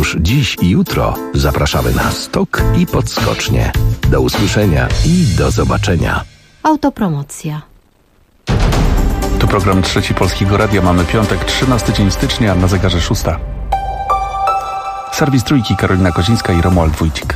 Już dziś i jutro zapraszamy na Stok i Podskocznie. Do usłyszenia i do zobaczenia. Autopromocja. Tu program Trzeci Polskiego Radia. Mamy piątek, 13 dzień stycznia, na zegarze 6. Serwis Trójki, Karolina Kozińska i Romuald Wójcik.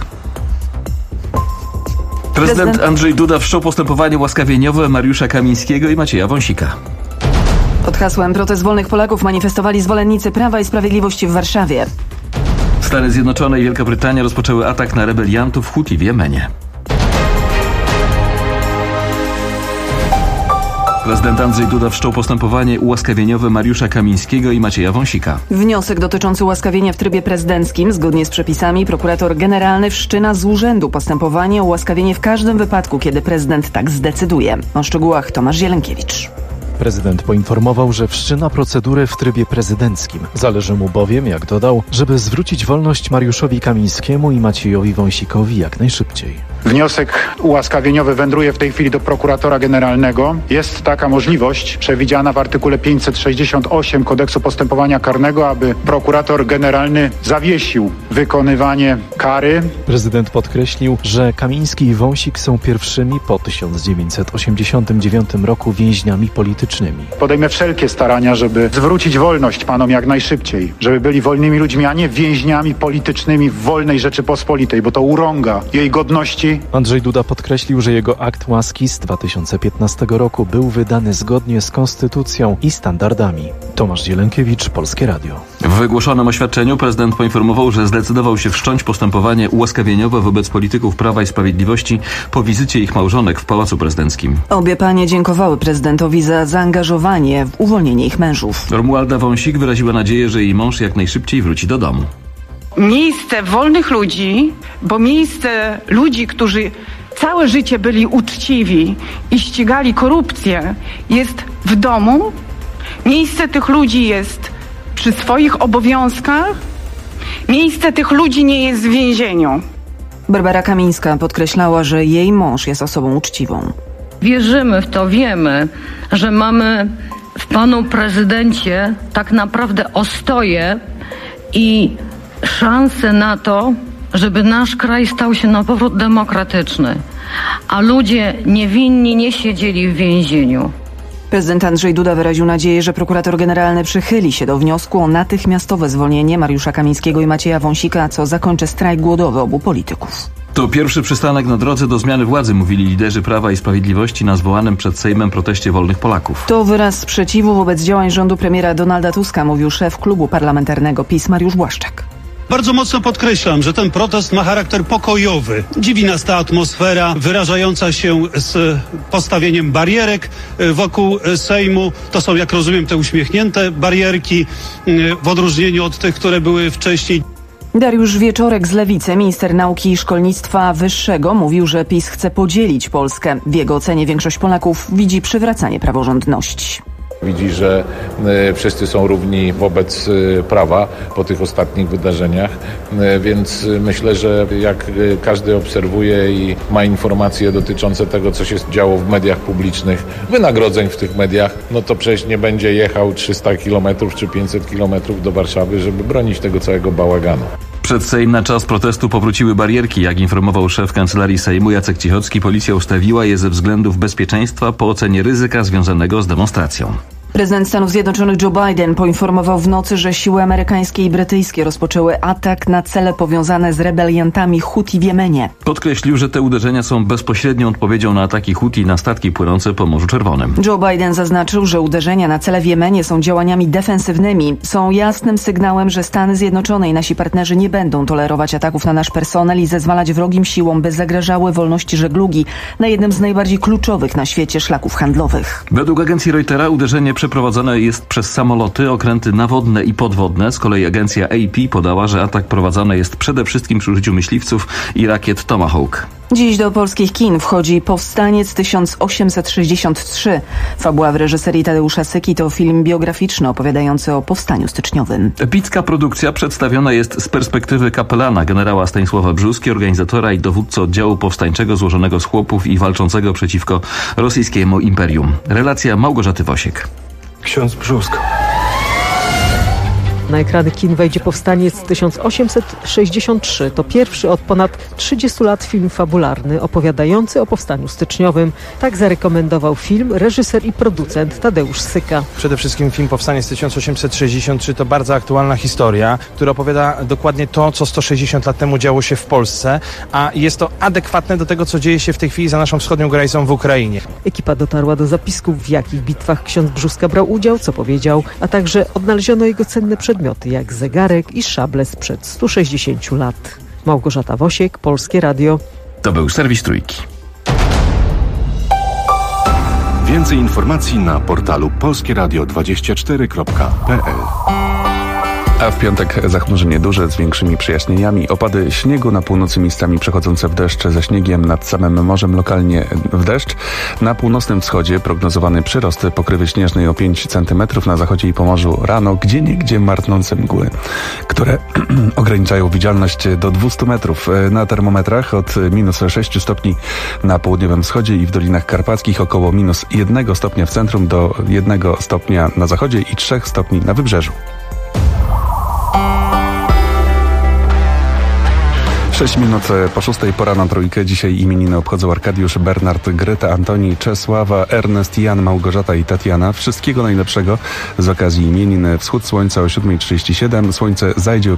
Prezydent Andrzej Duda wszczął postępowanie łaskawieniowe Mariusza Kamińskiego i Macieja Wąsika. Pod hasłem Protest Wolnych Polaków manifestowali zwolennicy Prawa i Sprawiedliwości w Warszawie. Stany Zjednoczone i Wielka Brytania rozpoczęły atak na rebeliantów Huti w Jemenie. Prezydent Andrzej Duda wszczął postępowanie ułaskawieniowe Mariusza Kamińskiego i Macieja Wąsika. Wniosek dotyczący ułaskawienia w trybie prezydenckim, zgodnie z przepisami, prokurator generalny wszczyna z urzędu postępowanie o ułaskawienie w każdym wypadku, kiedy prezydent tak zdecyduje. O szczegółach Tomasz Zielonkiewicz. Prezydent poinformował, że wszczyna procedurę w trybie prezydenckim. Zależy mu bowiem, jak dodał, żeby zwrócić wolność Mariuszowi Kamińskiemu i Maciejowi Wąsikowi jak najszybciej. Wniosek ułaskawieniowy wędruje w tej chwili do prokuratora generalnego. Jest taka możliwość przewidziana w artykule 568 Kodeksu Postępowania Karnego, aby prokurator generalny zawiesił wykonywanie kary. Prezydent podkreślił, że Kamiński i Wąsik są pierwszymi po 1989 roku więźniami politycznymi. Podejmę wszelkie starania, żeby zwrócić wolność panom jak najszybciej, żeby byli wolnymi ludźmi, a nie więźniami politycznymi w wolnej Rzeczypospolitej, bo to urąga jej godności. Andrzej Duda podkreślił, że jego akt łaski z 2015 roku był wydany zgodnie z konstytucją i standardami. Tomasz Zielonkiewicz, Polskie Radio. W wygłoszonym oświadczeniu prezydent poinformował, że zdecydował się wszcząć postępowanie ułaskawieniowe wobec polityków Prawa i Sprawiedliwości po wizycie ich małżonek w Pałacu Prezydenckim. Obie panie dziękowały prezydentowi za zaangażowanie w uwolnienie ich mężów. Romualda Wąsik wyraziła nadzieję, że jej mąż jak najszybciej wróci do domu. Miejsce wolnych ludzi, bo miejsce ludzi, którzy całe życie byli uczciwi i ścigali korupcję, jest w domu. Miejsce tych ludzi jest przy swoich obowiązkach. Miejsce tych ludzi nie jest w więzieniu. Barbara Kamińska podkreślała, że jej mąż jest osobą uczciwą. Wierzymy w to, wiemy, że mamy w panu prezydencie tak naprawdę ostoję i szansę na to, żeby nasz kraj stał się na powrót demokratyczny, a ludzie niewinni nie siedzieli w więzieniu. Prezydent Andrzej Duda wyraził nadzieję, że prokurator generalny przychyli się do wniosku o natychmiastowe zwolnienie Mariusza Kamińskiego i Macieja Wąsika, co zakończy strajk głodowy obu polityków. To pierwszy przystanek na drodze do zmiany władzy, mówili liderzy Prawa i Sprawiedliwości na zwołanym przed Sejmem proteście wolnych Polaków. To wyraz sprzeciwu wobec działań rządu premiera Donalda Tuska, mówił szef klubu parlamentarnego PiS Mariusz Błaszczak. Bardzo mocno podkreślam, że ten protest ma charakter pokojowy. Dziwi nas ta atmosfera wyrażająca się z postawieniem barierek wokół Sejmu. To są, jak rozumiem, te uśmiechnięte barierki w odróżnieniu od tych, które były wcześniej. Dariusz Wieczorek z Lewicy, minister nauki i szkolnictwa wyższego, mówił, że PiS chce podzielić Polskę. W jego ocenie większość Polaków widzi przywracanie praworządności. Widzi, że wszyscy są równi wobec prawa po tych ostatnich wydarzeniach, więc myślę, że jak każdy obserwuje i ma informacje dotyczące tego, co się działo w mediach publicznych, wynagrodzeń w tych mediach, no to przecież nie będzie jechał 300 kilometrów czy 500 kilometrów do Warszawy, żeby bronić tego całego bałaganu. Przed Sejm na czas protestu powróciły barierki. Jak informował szef Kancelarii Sejmu Jacek Cichocki, policja ustawiła je ze względów bezpieczeństwa po ocenie ryzyka związanego z demonstracją. Prezydent Stanów Zjednoczonych Joe Biden poinformował w nocy, że siły amerykańskie i brytyjskie rozpoczęły atak na cele powiązane z rebeliantami Huti w Jemenie. Podkreślił, że te uderzenia są bezpośrednią odpowiedzią na ataki Huti na statki płynące po Morzu Czerwonym. Joe Biden zaznaczył, że uderzenia na cele w Jemenie są działaniami defensywnymi. Są jasnym sygnałem, że Stany Zjednoczone i nasi partnerzy nie będą tolerować ataków na nasz personel i zezwalać wrogim siłom, by zagrażały wolności żeglugi na jednym z najbardziej kluczowych na świecie szlaków handlowych. Według agencji Reutera uderzenie przeprowadzone jest przez samoloty, okręty nawodne i podwodne. Z kolei agencja AP podała, że atak prowadzony jest przede wszystkim przy użyciu myśliwców i rakiet Tomahawk. Dziś do polskich kin wchodzi Powstaniec 1863. Fabuła w reżyserii Tadeusza Syki to film biograficzny opowiadający o powstaniu styczniowym. Epicka produkcja przedstawiona jest z perspektywy kapelana generała Stanisława Brzóski, organizatora i dowódcy oddziału powstańczego złożonego z chłopów i walczącego przeciwko rosyjskiemu imperium. Relacja Małgorzaty Wosiek. Ksiądz Brzósk. Na ekrany kin wejdzie Powstaniec 1863. To pierwszy od ponad 30 lat film fabularny opowiadający o powstaniu styczniowym. Tak zarekomendował film reżyser i producent Tadeusz Syka. Przede wszystkim film Powstaniec 1863 to bardzo aktualna historia, która opowiada dokładnie to, co 160 lat temu działo się w Polsce, a jest to adekwatne do tego, co dzieje się w tej chwili za naszą wschodnią granicą w Ukrainie. Ekipa dotarła do zapisków, w jakich bitwach ksiądz Brzóska brał udział, co powiedział, a także odnaleziono jego cenne przedmioty, jak zegarek i szable sprzed 160 lat. Małgorzata Wosiek, Polskie Radio. To był serwis Trójki. Więcej informacji na portalu polskieradio24.pl. A w piątek zachmurzenie duże z większymi przejaśnieniami. Opady śniegu na północy miejscami przechodzące w deszcz ze śniegiem, nad samym morzem lokalnie w deszcz. Na północnym wschodzie prognozowany przyrost pokrywy śnieżnej o 5 cm, na zachodzie i Pomorzu rano gdzieniegdzie martnące mgły, które ograniczają widzialność do 200 metrów. Na termometrach od minus 6 stopni na południowym wschodzie i w Dolinach Karpackich, około minus 1 stopnia w centrum do 1 stopnia na zachodzie i 3 stopni na wybrzeżu. 6 minut po 6, pora na Trójkę. Dzisiaj imieniny obchodzą Arkadiusz, Bernard, Greta, Antoni, Czesława, Ernest, Jan, Małgorzata i Tatiana. Wszystkiego najlepszego z okazji imienin. Wschód słońca o 7:37, słońce zajdzie o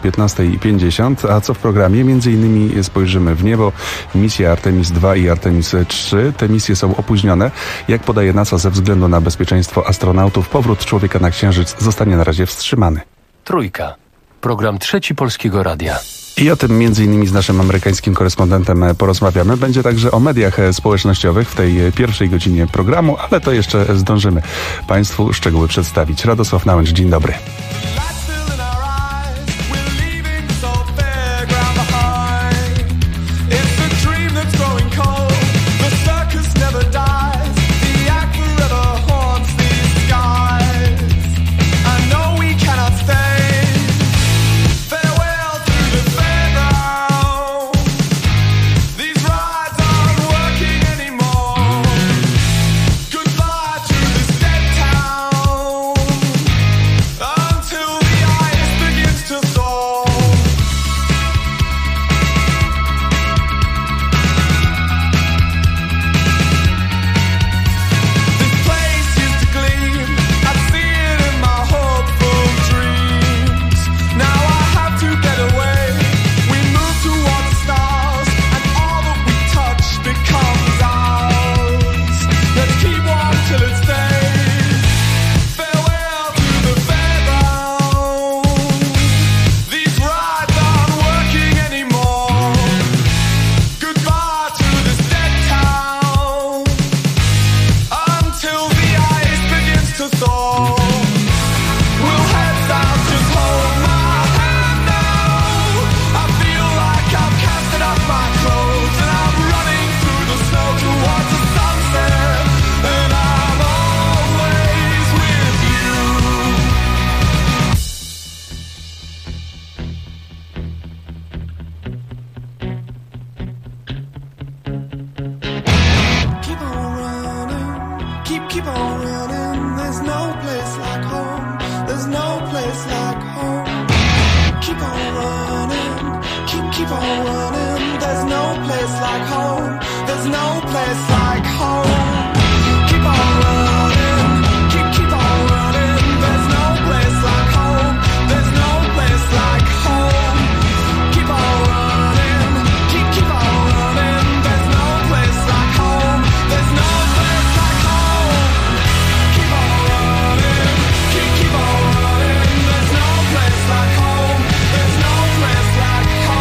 15:50, a co w programie? Między innymi spojrzymy w niebo. Misja Artemis II i Artemis III. Te misje są opóźnione. Jak podaje NASA, ze względu na bezpieczeństwo astronautów, powrót człowieka na Księżyc zostanie na razie wstrzymany. Trójka. Program Trzeci Polskiego Radia. I o tym między innymi z naszym amerykańskim korespondentem porozmawiamy. Będzie także o mediach społecznościowych w tej pierwszej godzinie programu, ale to jeszcze zdążymy Państwu szczegóły przedstawić. Radosław Nałęcz, dzień dobry.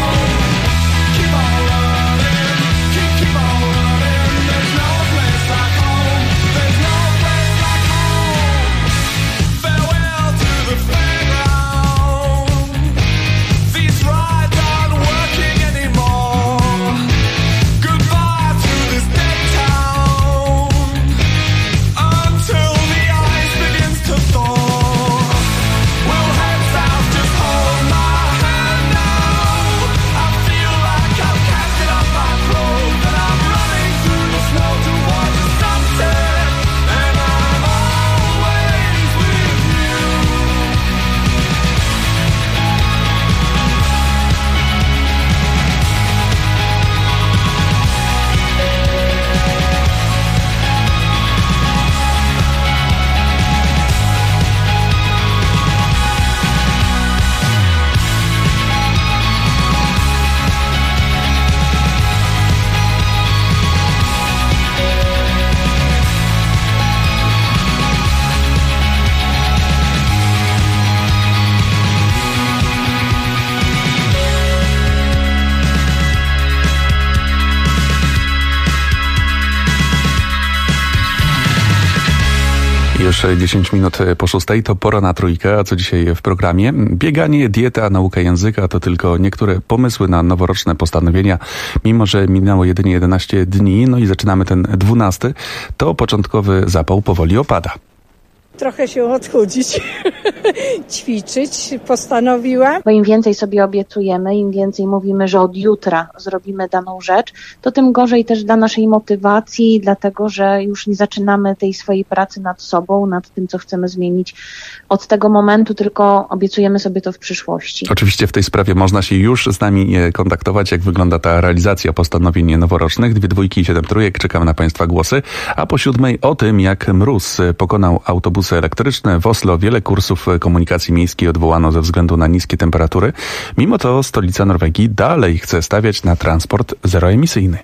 Like Już 10 minut po 6:00 to pora na trójkę, a co dzisiaj w programie? Bieganie, dieta, nauka języka to tylko niektóre pomysły na noworoczne postanowienia. Mimo że minęło jedynie 11 dni, no i zaczynamy ten 12, to początkowy zapał powoli opada. Trochę się odchudzić, ćwiczyć postanowiłam. Bo im więcej sobie obiecujemy, im więcej mówimy, że od jutra zrobimy daną rzecz, to tym gorzej też dla naszej motywacji, dlatego że już nie zaczynamy tej swojej pracy nad sobą, nad tym, co chcemy zmienić od tego momentu, tylko obiecujemy sobie to w przyszłości. Oczywiście w tej sprawie można się już z nami kontaktować, jak wygląda ta realizacja postanowień noworocznych. 2 dwójki i 7 trójek, czekamy na Państwa głosy. A po 7:00 o tym, jak mróz pokonał autobusy elektryczne. W Oslo wiele kursów komunikacji miejskiej odwołano ze względu na niskie temperatury. Mimo to stolica Norwegii dalej chce stawiać na transport zeroemisyjny.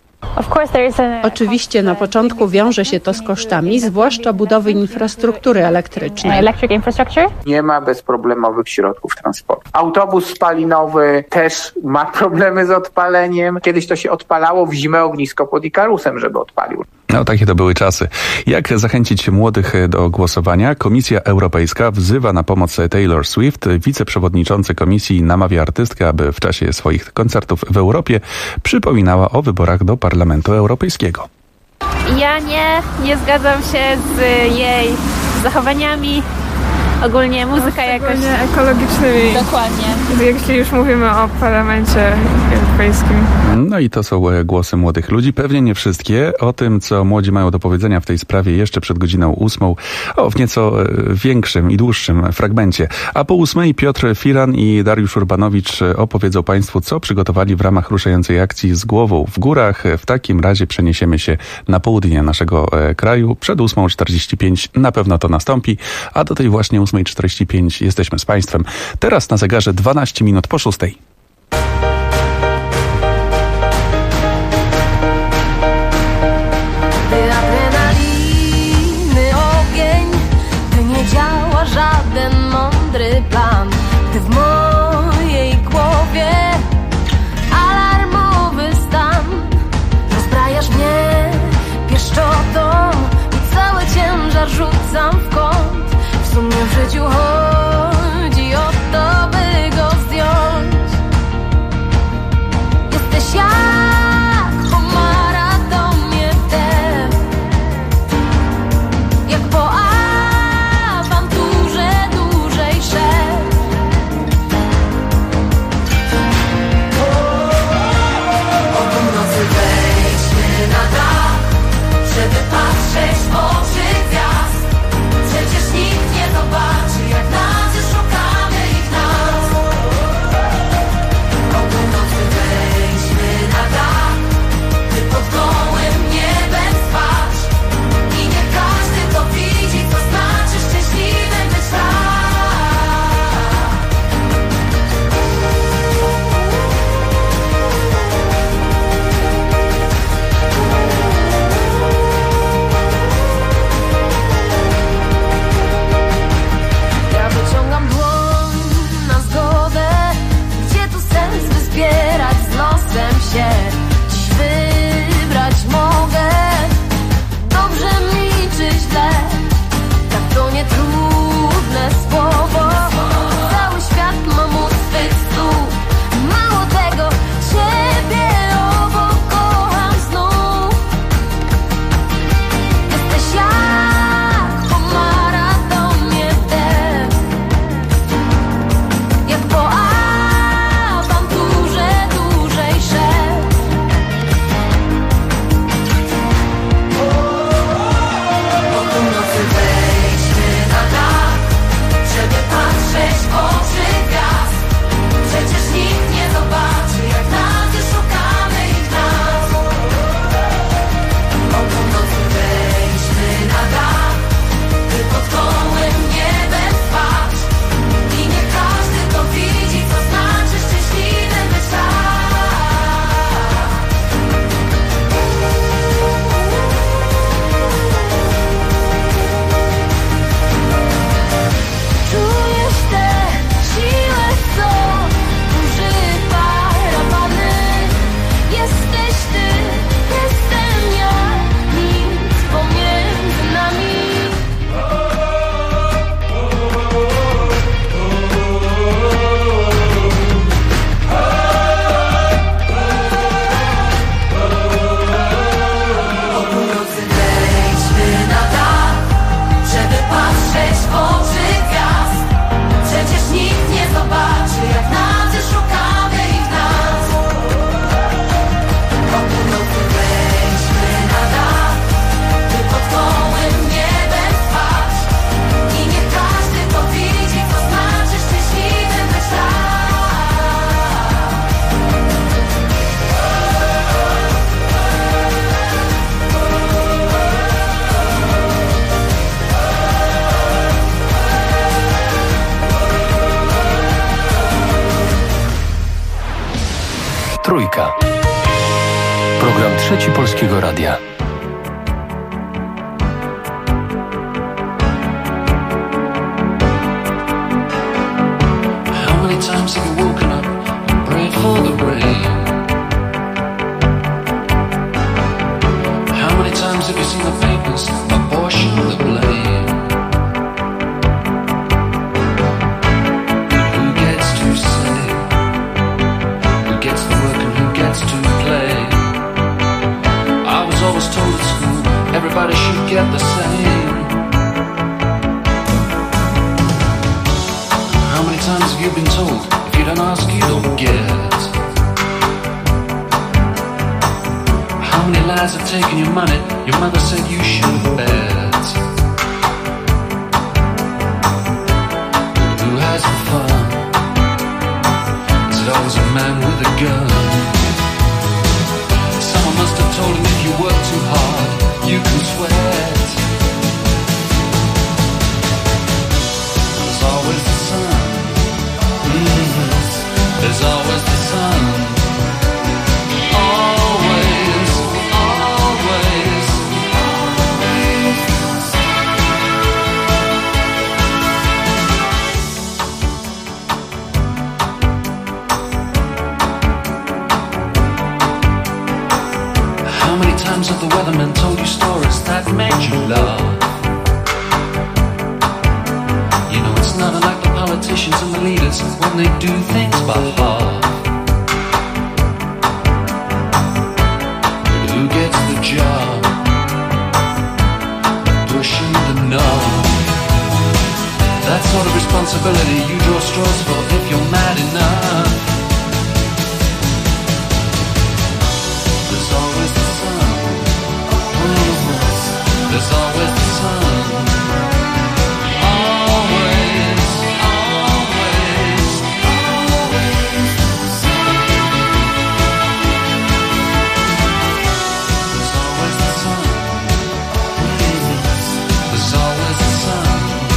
Oczywiście na początku wiąże się to z kosztami, zwłaszcza budowy infrastruktury elektrycznej. Nie ma bezproblemowych środków transportu. Autobus spalinowy też ma problemy z odpaleniem. Kiedyś to się odpalało w zimę ognisko pod Ikarusem, żeby odpalił. No takie to były czasy. Jak zachęcić młodych do głosowania? Komisja Europejska wzywa na pomoc Taylor Swift. Wiceprzewodniczący komisji namawia artystkę, aby w czasie swoich koncertów w Europie przypominała o wyborach do Parlamentu Europejskiego. Ja nie zgadzam się z jej zachowaniami. Ogólnie muzyka jakoś... ekologicznymi. Dokładnie. Jeśli już mówimy o Parlamencie Europejskim. No i to są głosy młodych ludzi. Pewnie nie wszystkie. O tym, co młodzi mają do powiedzenia w tej sprawie jeszcze przed godziną 8:00. W nieco większym i dłuższym fragmencie. A po 8:00 Piotr Firan i Dariusz Urbanowicz opowiedzą Państwu, co przygotowali w ramach ruszającej akcji Z głową w górach. W takim razie przeniesiemy się na południe naszego kraju. Przed 8:45 na pewno to nastąpi, a do tej właśnie 8:45 jesteśmy z Państwem. Teraz na zegarze 12 minut po 6:00. Gdy adrenaliny ogień, gdy nie działa żaden mądry plan, gdy w mojej głowie alarmowy stan, rozbrajasz mnie pieszczotą i cały ciężar rzucam w kąt. W sumie w życiu chodzi o to, by go zdjąć. Trójka. Program Trzeci Polskiego Radia. How many times have you woken up and prayed for the rain? How many times have you seen the papers apportion the blame? Who gets to say? Who gets the work and who gets to play? I was always told at school everybody should get the same. How many times have you been told if you don't ask you don't get? How many lies have taken your money? Your mother said you should bet. Who has the fun? Is it always a man with a gun? Someone must have told him if you work too hard, you can sweat. There's always the sun. There's always the sun. Always, always, always. How many times have the weathermen told you stories that made you laugh? You know it's not unlike the politicians and the leaders when they do things by half. But who gets the job? Pushing the knob. That sort of responsibility you draw straws for if you're mad enough. There's always the sun. There's always the sun. Always, always, always. There's always the sun. There's always the sun.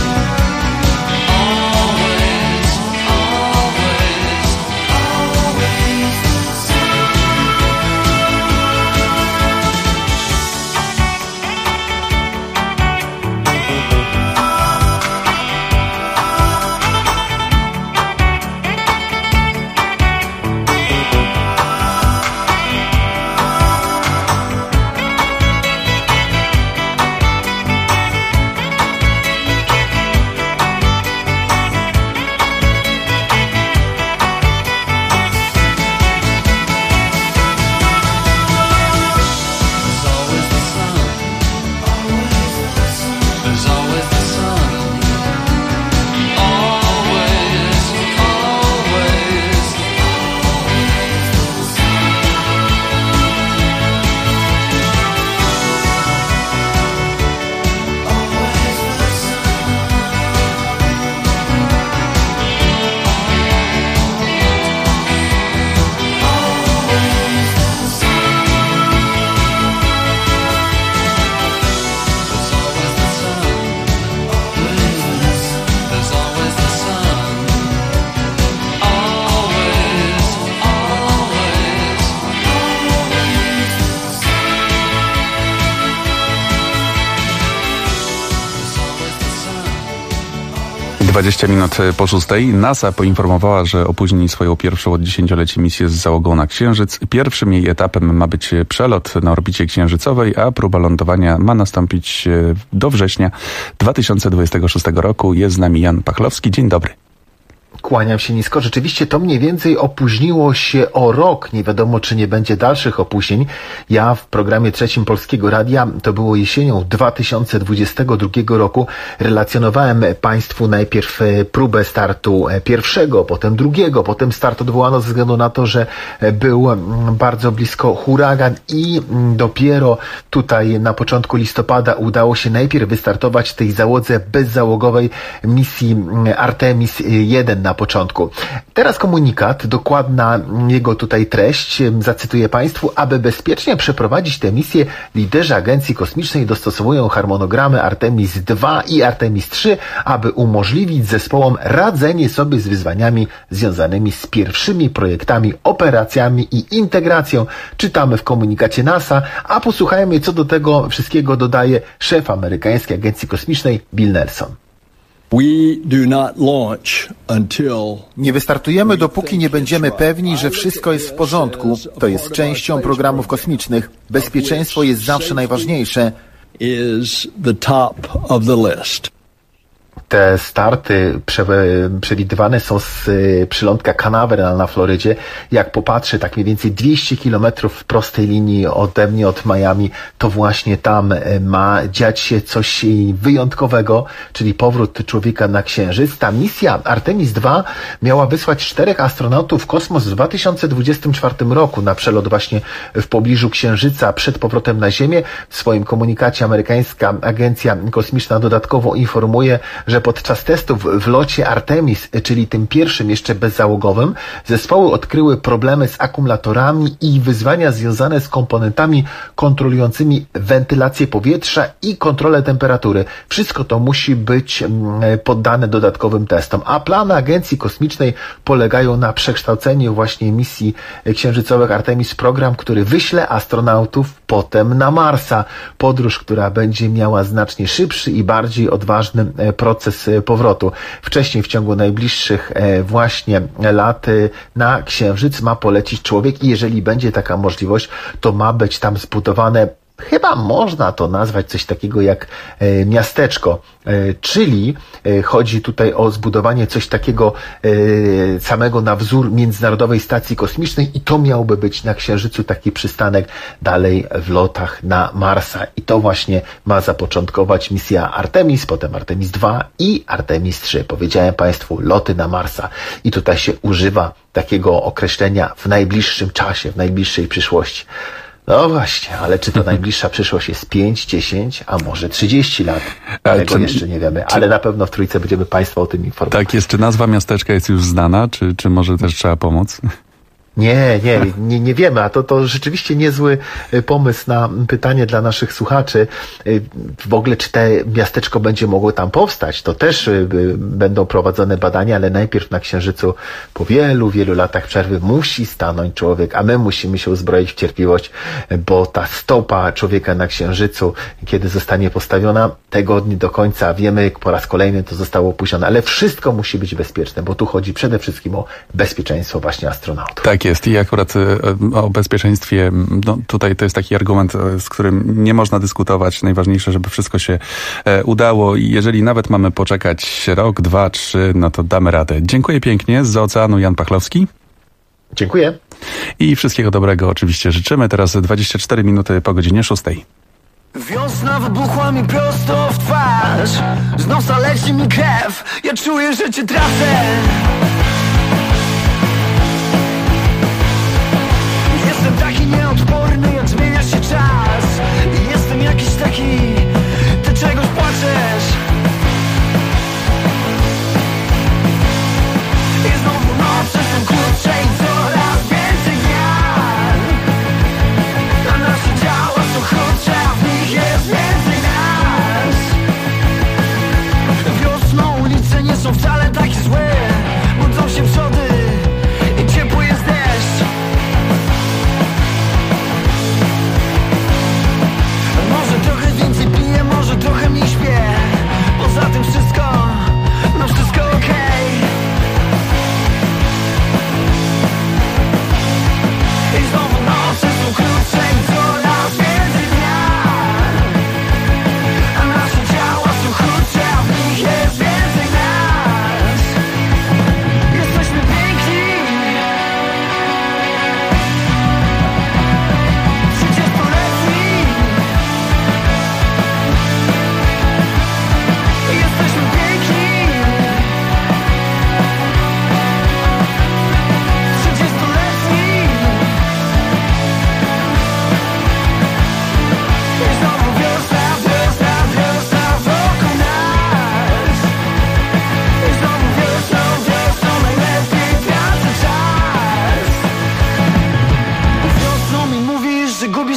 Always, always, always. 20 minut po 6. NASA poinformowała, że opóźni swoją pierwszą od 10-leci misję z załogą na Księżyc. Pierwszym jej etapem ma być przelot na orbicie księżycowej, a próba lądowania ma nastąpić do września 2026 roku. Jest z nami Jan Pachlowski. Dzień dobry. Kłaniam się nisko. Rzeczywiście to mniej więcej opóźniło się o rok. Nie wiadomo, czy nie będzie dalszych opóźnień. Ja w programie trzecim Polskiego Radia, to było jesienią 2022 roku, relacjonowałem Państwu najpierw próbę startu pierwszego, potem drugiego, potem start odwołano ze względu na to, że był bardzo blisko huragan i dopiero tutaj na początku listopada udało się najpierw wystartować tej załodze bezzałogowej misji Artemis 1 na początku. Teraz komunikat, dokładna jego tutaj treść, zacytuję Państwu: aby bezpiecznie przeprowadzić tę misję, liderzy Agencji Kosmicznej dostosowują harmonogramy Artemis II i Artemis III, aby umożliwić zespołom radzenie sobie z wyzwaniami związanymi z pierwszymi projektami, operacjami i integracją. Czytamy w komunikacie NASA, a posłuchajmy, co do tego wszystkiego dodaje szef amerykańskiej Agencji Kosmicznej Bill Nelson. Nie wystartujemy, dopóki nie będziemy pewni, że wszystko jest w porządku. To jest częścią programów kosmicznych. Bezpieczeństwo jest zawsze najważniejsze. Te starty przewidywane są z przylądka Canaveral na Florydzie. Jak popatrzę, tak mniej więcej 200 kilometrów w prostej linii ode mnie, od Miami, to właśnie tam ma dziać się coś wyjątkowego, czyli powrót człowieka na Księżyc. Ta misja Artemis II miała wysłać 4 astronautów w kosmos w 2024 roku na przelot właśnie w pobliżu Księżyca przed powrotem na Ziemię. W swoim komunikacie amerykańska Agencja Kosmiczna dodatkowo informuje, że podczas testów w locie Artemis, czyli tym pierwszym jeszcze bezzałogowym, zespoły odkryły problemy z akumulatorami i wyzwania związane z komponentami kontrolującymi wentylację powietrza i kontrolę temperatury. Wszystko to musi być poddane dodatkowym testom, a plany Agencji Kosmicznej polegają na przekształceniu właśnie misji księżycowych Artemis w program, który wyśle astronautów potem na Marsa. Podróż, która będzie miała znacznie szybszy i bardziej odważny proces powrotu. Wcześniej w ciągu najbliższych właśnie lat na Księżyc ma polecić człowiek i jeżeli będzie taka możliwość, to ma być tam zbudowane, chyba można to nazwać coś takiego jak miasteczko, czyli chodzi tutaj o zbudowanie coś takiego samego na wzór Międzynarodowej Stacji Kosmicznej i to miałby być na Księżycu taki przystanek dalej w lotach na Marsa. I to właśnie ma zapoczątkować misja Artemis, potem Artemis II i Artemis III. Powiedziałem Państwu, loty na Marsa. I tutaj się używa takiego określenia w najbliższym czasie, w najbliższej przyszłości. No właśnie, ale czy to najbliższa przyszłość jest 5, 10, a może 30 lat? Tego jeszcze nie wiemy, ale na pewno w Trójce będziemy Państwa o tym informować. Tak jest, czy nazwa miasteczka jest już znana, czy może też trzeba pomóc? Nie wiemy, a to rzeczywiście niezły pomysł na pytanie dla naszych słuchaczy. W ogóle, czy te miasteczko będzie mogło tam powstać? To też będą prowadzone badania, ale najpierw na Księżycu po wielu latach przerwy musi stanąć człowiek, a my musimy się uzbroić w cierpliwość, bo ta stopa człowieka na Księżycu, kiedy zostanie postawiona, tego dnia do końca wiemy, po raz kolejny to zostało opóźnione, ale wszystko musi być bezpieczne, bo tu chodzi przede wszystkim o bezpieczeństwo właśnie astronautów. Tak jest i akurat o bezpieczeństwie, no tutaj to jest taki argument, z którym nie można dyskutować. Najważniejsze, żeby wszystko się udało i jeżeli nawet mamy poczekać rok, 2, 3, no to damy radę. Dziękuję pięknie. Z Oceanu Jan Pachlowski. Dziękuję. I wszystkiego dobrego oczywiście życzymy. Teraz 24 minuty po godzinie 6. Wiosna wybuchła mi prosto w twarz. Z nosa leci mi krew. Ja czuję, że cię tracę. Jestem taki nieodporny, jak zmienia się czas. Jestem jakiś taki, ty czegoś płaczesz. I znowu noce są krótsze i coraz więcej dnia. A nasze ciała są krótsze, a w nich jest więcej nas. Wiosną ulice nie są wcale takie złe, bo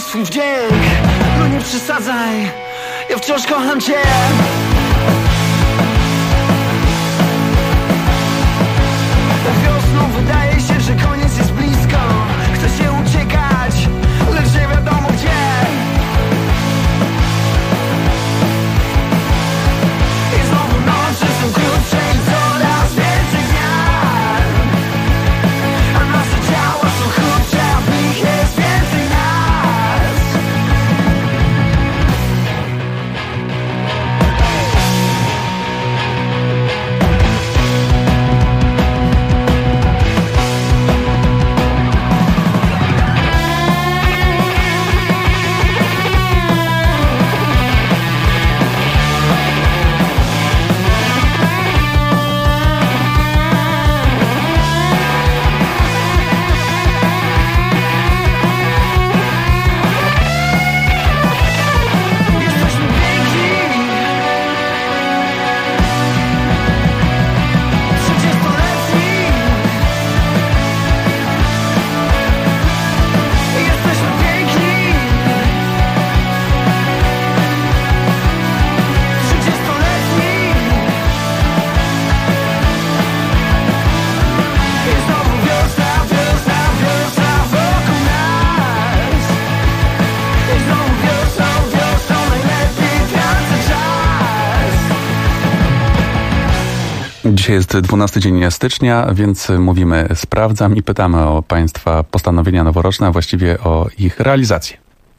słów dźwięk. No nie przesadzaj, ja wciąż kocham cię. Wiosną wydaje się, że koniec jest blisko. Chce się uciekać, lecz nie wiadomo gdzie. I znowu noce są krótsze i coraz więcej zmian. A nasze ciała są chudsze, a w nich jest więcej nas. Dzisiaj jest 12 dzień stycznia, więc mówimy sprawdzam i pytamy o Państwa postanowienia noworoczne, a właściwie o ich realizację.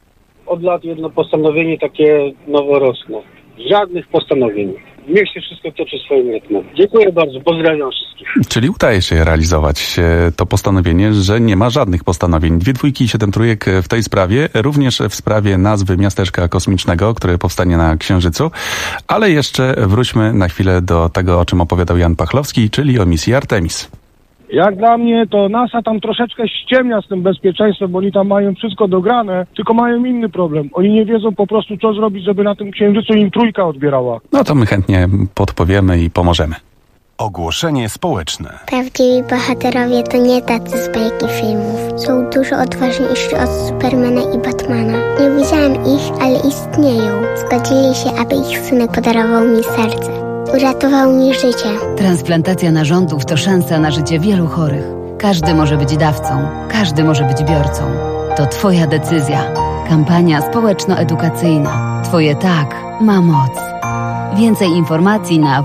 Od lat jedno postanowienie takie noworoczne. Żadnych postanowień. Niech się wszystko toczy swoim rytmem. Dziękuję bardzo, pozdrawiam wszystkich. Czyli udaje się realizować to postanowienie, że nie ma żadnych postanowień. 2 dwójki i 7 trójek w tej sprawie, również w sprawie nazwy miasteczka kosmicznego, które powstanie na Księżycu. Ale jeszcze wróćmy na chwilę do tego, o czym opowiadał Jan Pachlowski, czyli o misji Artemis. Jak dla mnie to NASA tam troszeczkę ściemnia z tym bezpieczeństwem, bo oni tam mają wszystko dograne, tylko mają inny problem. Oni nie wiedzą po prostu, co zrobić, żeby na tym Księżycu im trójka odbierała. No to my chętnie podpowiemy i pomożemy. Ogłoszenie społeczne. Prawdziwi bohaterowie to nie tacy z bajki filmów. Są dużo odważniejsi od Supermana i Batmana. Nie widziałem ich, ale istnieją. Zgodzili się, aby ich synek podarował mi serce. Uratował mi życie. Transplantacja narządów to szansa na życie wielu chorych. Każdy może być dawcą, każdy może być biorcą. To Twoja decyzja. Kampania społeczno-edukacyjna. Twoje tak ma moc. Więcej informacji na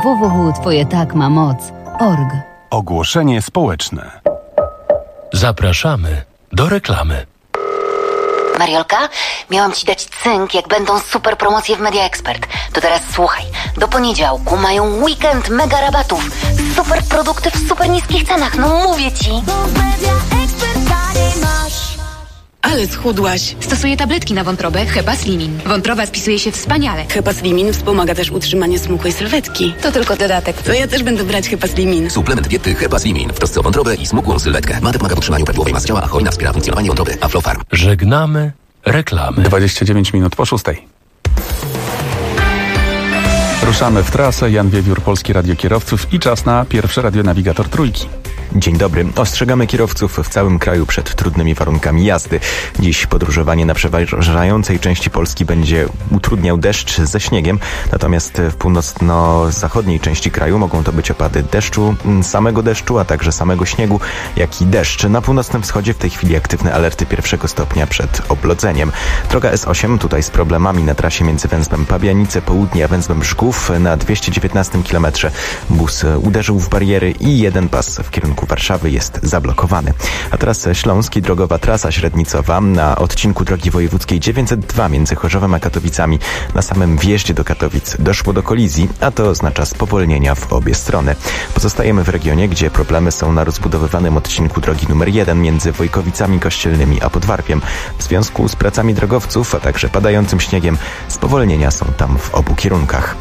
www.twojetakmamoc.org. Ogłoszenie społeczne. Zapraszamy do reklamy. Mariolka, miałam Ci dać cynk, jak będą super promocje w Media Expert. To teraz słuchaj. Do poniedziałku mają weekend mega rabatów. Super produkty w super niskich cenach. No mówię Ci. Ale schudłaś. Stosuję tabletki na wątrobę Hepaslimin. Wątroba spisuje się wspaniale. Hepaslimin wspomaga też utrzymanie smukłej sylwetki. To tylko dodatek. To ja też będę brać Hepaslimin. Suplement diety Hepaslimin w trosce o wątrobę i smukłą sylwetkę. Mate pomaga w utrzymaniu prawidłowej masy ciała, a hojna wspiera funkcjonowanie wątroby. Aflofarm. Żegnamy reklamy. 29 minut po 6. Ruszamy w trasę. Jan Wiewiór, Polskie Radio Kierowców i czas na pierwsze radionawigator Trójki. Dzień dobry. Ostrzegamy kierowców w całym kraju przed trudnymi warunkami jazdy. Dziś podróżowanie na przeważającej części Polski będzie utrudniał deszcz ze śniegiem, natomiast w północno-zachodniej części kraju mogą to być opady deszczu, samego deszczu, a także samego śniegu, jak i deszcz. Na północnym wschodzie w tej chwili aktywne alerty 1. stopnia przed oblodzeniem. Droga S8 tutaj z problemami na trasie między węzłem Pabianice Południe a węzłem Żgów na 219 km. Bus uderzył w bariery i jeden pas w kierunku Warszawy jest zablokowany. A teraz Śląski, drogowa trasa średnicowa na odcinku drogi wojewódzkiej 902 między Chorzowem a Katowicami. Na samym wjeździe do Katowic doszło do kolizji, a to oznacza spowolnienia w obie strony. Pozostajemy w regionie, gdzie problemy są na rozbudowywanym odcinku drogi numer 1 między Wojkowicami Kościelnymi a Podwarpiem. W związku z pracami drogowców, a także padającym śniegiem, spowolnienia są tam w obu kierunkach.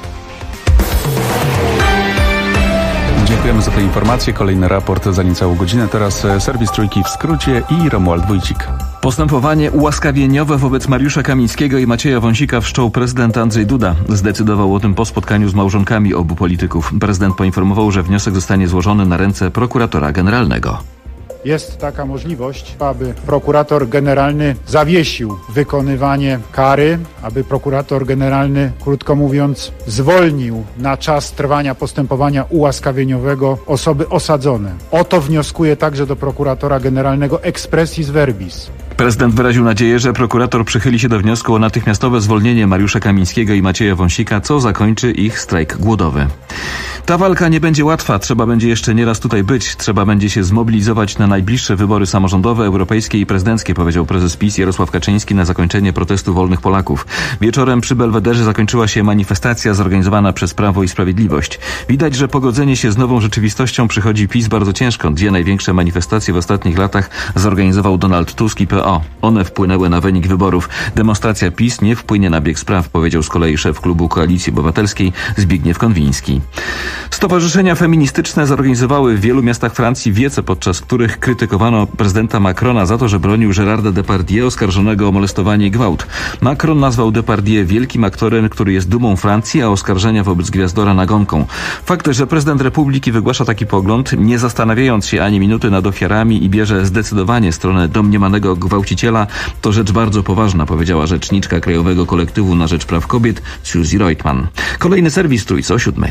Dziękujemy za tę informację. Kolejny raport za niecałą godzinę. Teraz serwis Trójki w skrócie i Romuald Wójcik. Postępowanie ułaskawieniowe wobec Mariusza Kamińskiego i Macieja Wąsika wszczął prezydent Andrzej Duda. Zdecydował o tym po spotkaniu z małżonkami obu polityków. Prezydent poinformował, że wniosek zostanie złożony na ręce prokuratora generalnego. jest taka możliwość, aby prokurator generalny zawiesił wykonywanie kary, aby prokurator generalny, krótko mówiąc, zwolnił na czas trwania postępowania ułaskawieniowego osoby osadzone. O to wnioskuje także do prokuratora generalnego expressis verbis. Prezydent wyraził nadzieję, że prokurator przychyli się do wniosku o natychmiastowe zwolnienie Mariusza Kamińskiego i Macieja Wąsika, co zakończy ich strajk głodowy. Ta walka nie będzie łatwa, trzeba będzie jeszcze nieraz tutaj być, trzeba będzie się zmobilizować na najbliższe wybory samorządowe, europejskie i prezydenckie, powiedział prezes PiS Jarosław Kaczyński na zakończenie protestu wolnych Polaków. Wieczorem przy Belwederze zakończyła się manifestacja zorganizowana przez Prawo i Sprawiedliwość. Widać, że pogodzenie się z nową rzeczywistością przychodzi PiS bardzo ciężko. Dwie największe manifestacje w ostatnich latach zorganizował Donald Tusk i PO. One wpłynęły na wynik wyborów. Demonstracja PiS nie wpłynie na bieg spraw, powiedział z kolei szef klubu Koalicji Obywatelskiej Zbigniew Konwiński. Stowarzyszenia feministyczne zorganizowały w wielu miastach Francji wiece, podczas których krytykowano prezydenta Macrona za to, że bronił Gérarda Depardieu, oskarżonego o molestowanie i gwałt. Macron nazwał Depardieu wielkim aktorem, który jest dumą Francji, a oskarżenia wobec gwiazdora nagonką. Fakt, że prezydent Republiki wygłasza taki pogląd, nie zastanawiając się ani minuty nad ofiarami i bierze zdecydowanie stronę domniemanego gwałciciela, to rzecz bardzo poważna, powiedziała rzeczniczka Krajowego Kolektywu na Rzecz Praw Kobiet Suzy Reutemann. Kolejny serwis Trójcy o 7:00.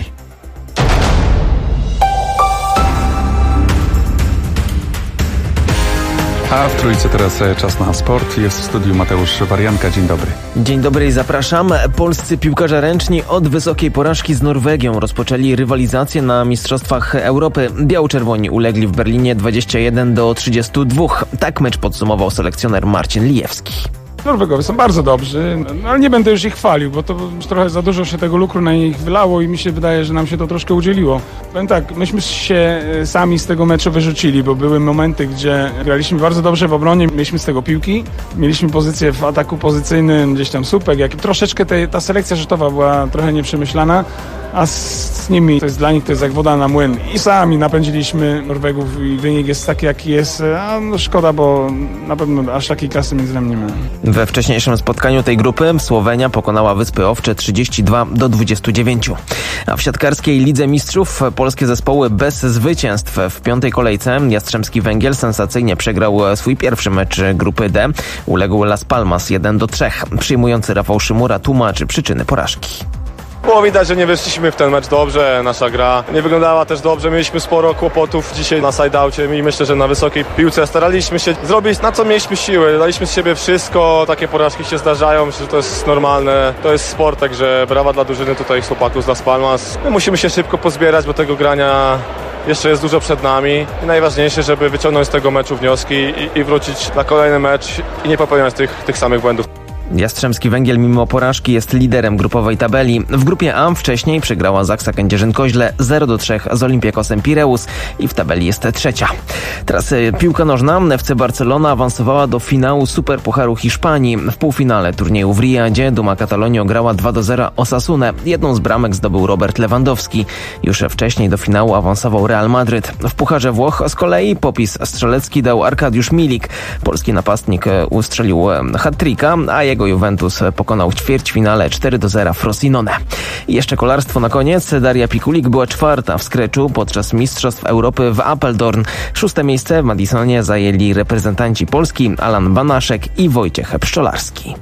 A w Trójce teraz czas na sport. Jest w studiu Mateusz Warianka. Dzień dobry. Dzień dobry i zapraszam. Polscy piłkarze ręczni od wysokiej porażki z Norwegią rozpoczęli rywalizację na Mistrzostwach Europy. Biało-czerwoni ulegli w Berlinie 21-32. Tak mecz podsumował selekcjoner Marcin Lijewski. Norwegowie są bardzo dobrzy, ale nie będę już ich chwalił, bo to już trochę za dużo się tego lukru na nich wylało i mi się wydaje, że nam się to troszkę udzieliło. Powiem tak, myśmy się sami z tego meczu wyrzucili, bo były momenty, gdzie graliśmy bardzo dobrze w obronie, mieliśmy z tego piłki, mieliśmy pozycję w ataku pozycyjnym, gdzieś tam słupek, troszeczkę ta selekcja rzutowa była trochę nieprzemyślana, a z nimi, dla nich to jest jak woda na młyn. I sami napędziliśmy Norwegów i wynik jest taki, jaki jest, a no szkoda, bo na pewno aż takiej klasy między nami nie ma. We wcześniejszym spotkaniu tej grupy Słowenia pokonała Wyspy Owcze 32-29. A w siatkarskiej Lidze Mistrzów polskie zespoły bez zwycięstw w piątej kolejce. Jastrzębski Węgiel sensacyjnie przegrał swój pierwszy mecz grupy D. Uległ Las Palmas 1-3. Przyjmujący Rafał Szymura tłumaczy przyczyny porażki. Było widać, że nie weszliśmy w ten mecz dobrze, nasza gra nie wyglądała też dobrze, mieliśmy sporo kłopotów dzisiaj na side-outie i myślę, że na wysokiej piłce staraliśmy się zrobić, na co mieliśmy siły, daliśmy z siebie wszystko, takie porażki się zdarzają, myślę, że to jest normalne, to jest sport, także brawa dla drużyny tutaj chłopaków z Las Palmas. My musimy się szybko pozbierać, bo tego grania jeszcze jest dużo przed nami i najważniejsze, żeby wyciągnąć z tego meczu wnioski i wrócić na kolejny mecz i nie popełniać tych samych błędów. Jastrzębski Węgiel mimo porażki jest liderem grupowej tabeli. W grupie A wcześniej przegrała Zaksa Kędzierzyn-Koźle 0-3 z Olympiakosem Pireus i w tabeli jest trzecia. Teraz piłka nożna. FC Barcelona awansowała do finału Superpucharu Hiszpanii. W półfinale turnieju w Riyadzie Duma Katalonio grała 2-0 Osasunę. Jedną z bramek zdobył Robert Lewandowski. Już wcześniej do finału awansował Real Madryt. W Pucharze Włoch z kolei popis strzelecki dał Arkadiusz Milik. Polski napastnik ustrzelił hat-tricka, a jego Juventus pokonał w ćwierćfinale 4-0 Frosinone. I jeszcze kolarstwo na koniec. Daria Pikulik była czwarta w skreczu podczas Mistrzostw Europy w Apeldoorn. 6. miejsce w Madisonie zajęli reprezentanci Polski Alan Banaszek i Wojciech Pszczolarski.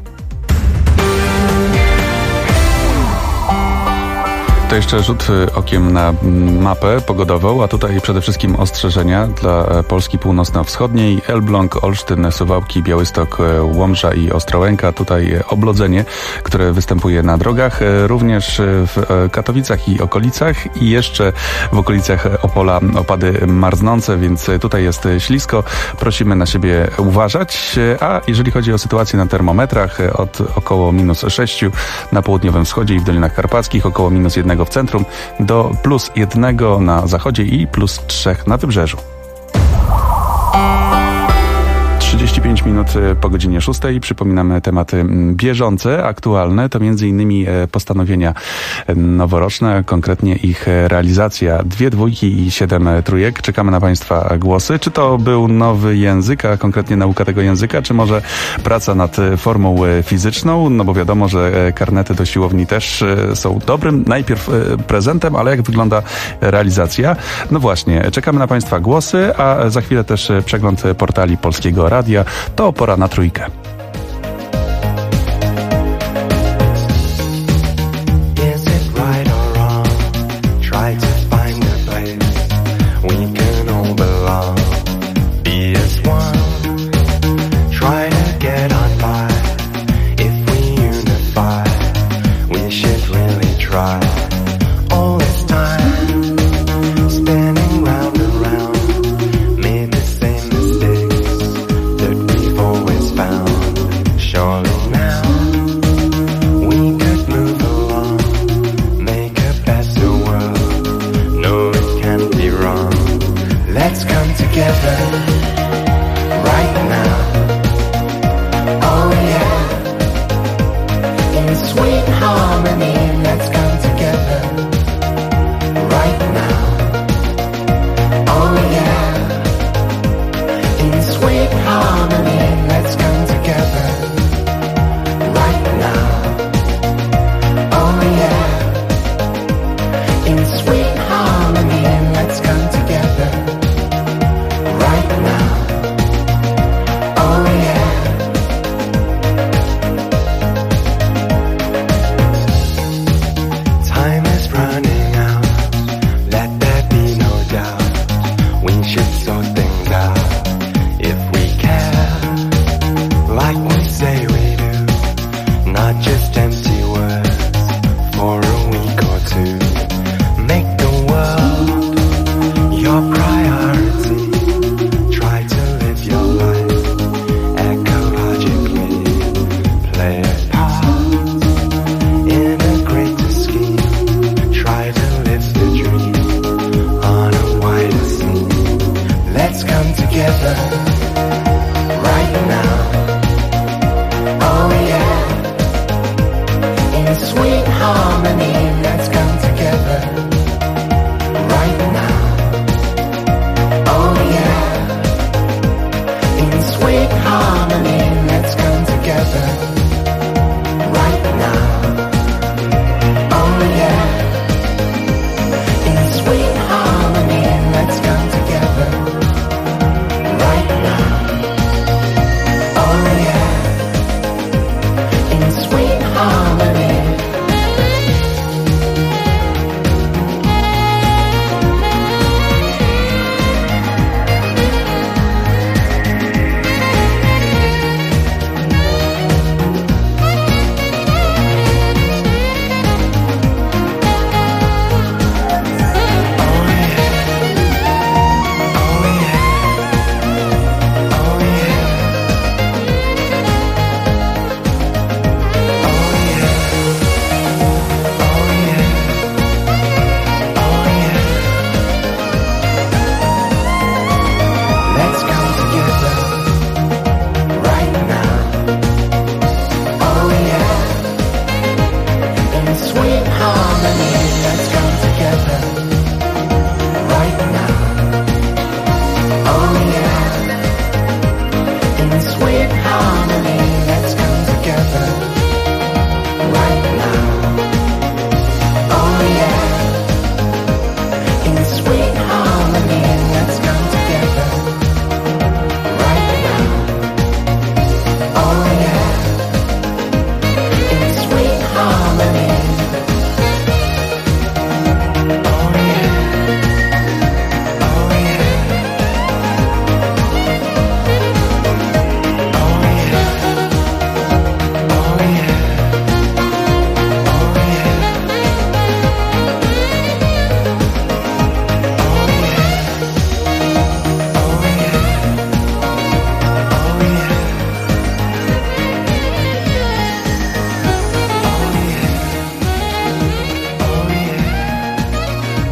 To jeszcze rzut okiem na mapę pogodową, a tutaj przede wszystkim ostrzeżenia dla Polski północno-wschodniej. Elbląg, Olsztyn, Suwałki, Białystok, Łomża i Ostrołęka. Tutaj oblodzenie, które występuje na drogach. Również w Katowicach i okolicach i jeszcze w okolicach Opola opady marznące, więc tutaj jest ślisko. Prosimy na siebie uważać. A jeżeli chodzi o sytuację na termometrach, od około -6 na południowym wschodzie i w Dolinach Karpackich, około -1 w centrum, do +1 na zachodzie i +3 na wybrzeżu. 35 minut po godzinie 6. Przypominamy tematy bieżące, aktualne. To m.in. postanowienia noworoczne, konkretnie ich realizacja. 2 dwójki i 7 trójek. Czekamy na Państwa głosy. Czy to był nowy język, a konkretnie nauka tego języka, czy może praca nad formą fizyczną? No bo wiadomo, że karnety do siłowni też są dobrym najpierw prezentem, ale jak wygląda realizacja? No właśnie, czekamy na Państwa głosy, a za chwilę też przegląd portali Polskiego Radia. To pora na trójkę.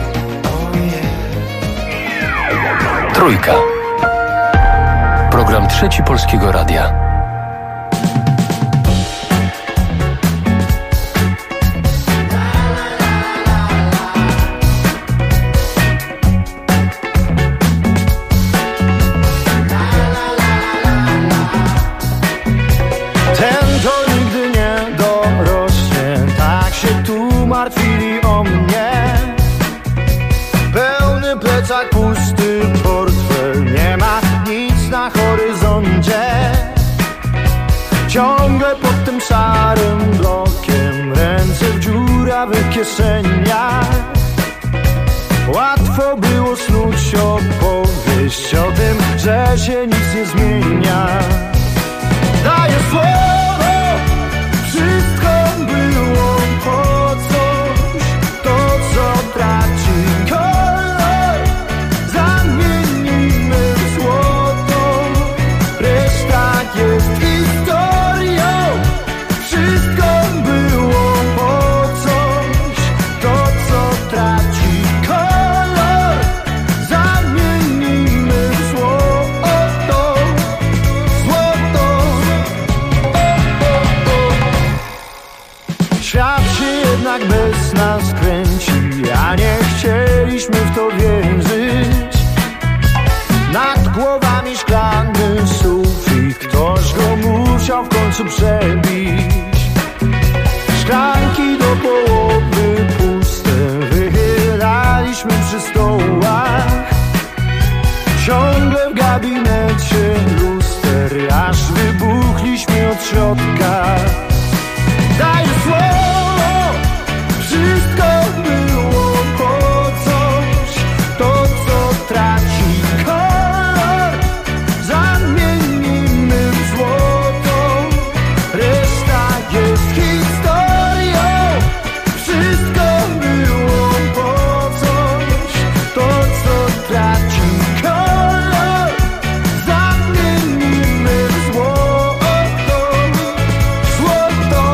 Trójka. Program Trzeci Polskiego Radia. Ten to nigdy nie dorośnie, tak się tu martwili o mnie. Pełny plecak, pusty portfel, nie ma nic na horyzoncie. Ciągle pod tym szarym blokiem, ręce w dziurawych kieszeniach. Łatwo było snuć opowieść o tym, że się nic nie zmienia. Daję słowo, wszystko było po coś. To co traci kolor, zamienimy w złoto. Reszta jest historią. Wszystko było po coś. To co traci kolor, zamienimy w złoto. Świat się jednak bez nas kręci, a nie chcieliśmy w to wierzyć. Nad głowami szklany sufit, ktoś go musiał w końcu przebić. Szklanki do połowy puste, wychylaliśmy przy stołach. Ciągle w gabinecie luster, aż wybuchliśmy od środka. Daję słowo, wszystko było po coś. To co traci kolor, zamienimy w złoto. Reszta jest historią. Wszystko było po coś. To co traci kolor, zamienimy w złoto. Złoto.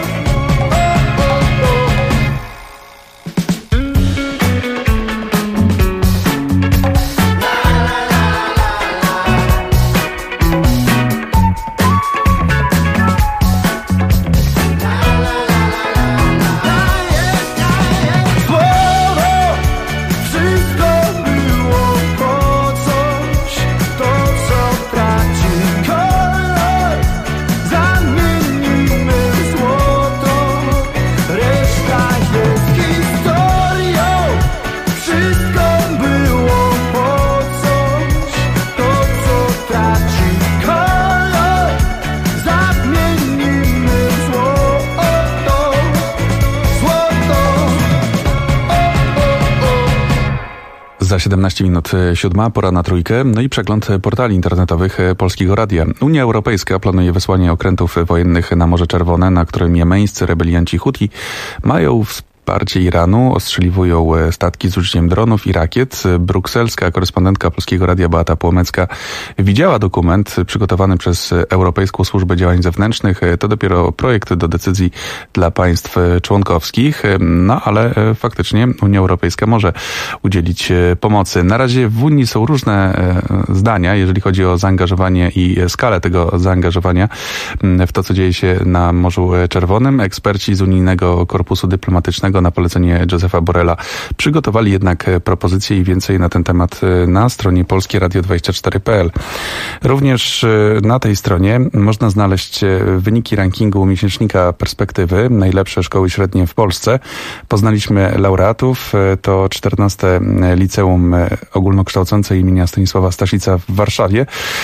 Słowo, wszystko było po coś. To co traci kolor, zamienimy w złoto. Reszta jest historią. Wszystko było po coś. To co traci kolor, zamienimy w złoto. Złoto. Za 17 minut 7, pora na trójkę, no i przegląd portali internetowych Polskiego Radia. Unia Europejska planuje wysłanie okrętów wojennych na Morze Czerwone, na którym jemeńscy rebelianci Huti mają wsparcie Iranu, ostrzeliwują statki z użyciem dronów i rakiet. Brukselska korespondentka Polskiego Radia Beata Płomecka widziała dokument przygotowany przez Europejską Służbę Działań Zewnętrznych. To dopiero projekt do decyzji dla państw członkowskich, no ale faktycznie Unia Europejska może udzielić pomocy. Na razie w Unii są różne zdania, jeżeli chodzi o zaangażowanie i skalę tego zaangażowania w to, co dzieje się na Morzu Czerwonym. Eksperci z Unijnego Korpusu Dyplomatycznego na polecenie Josefa Borrella przygotowali jednak propozycje i więcej na ten temat na stronie polskieradio24.pl. Również na tej stronie można znaleźć wyniki rankingu miesięcznika Perspektywy, najlepsze szkoły średnie w Polsce. Poznaliśmy laureatów, to 14. Liceum Ogólnokształcące imienia Stanisława Staszica w Warszawie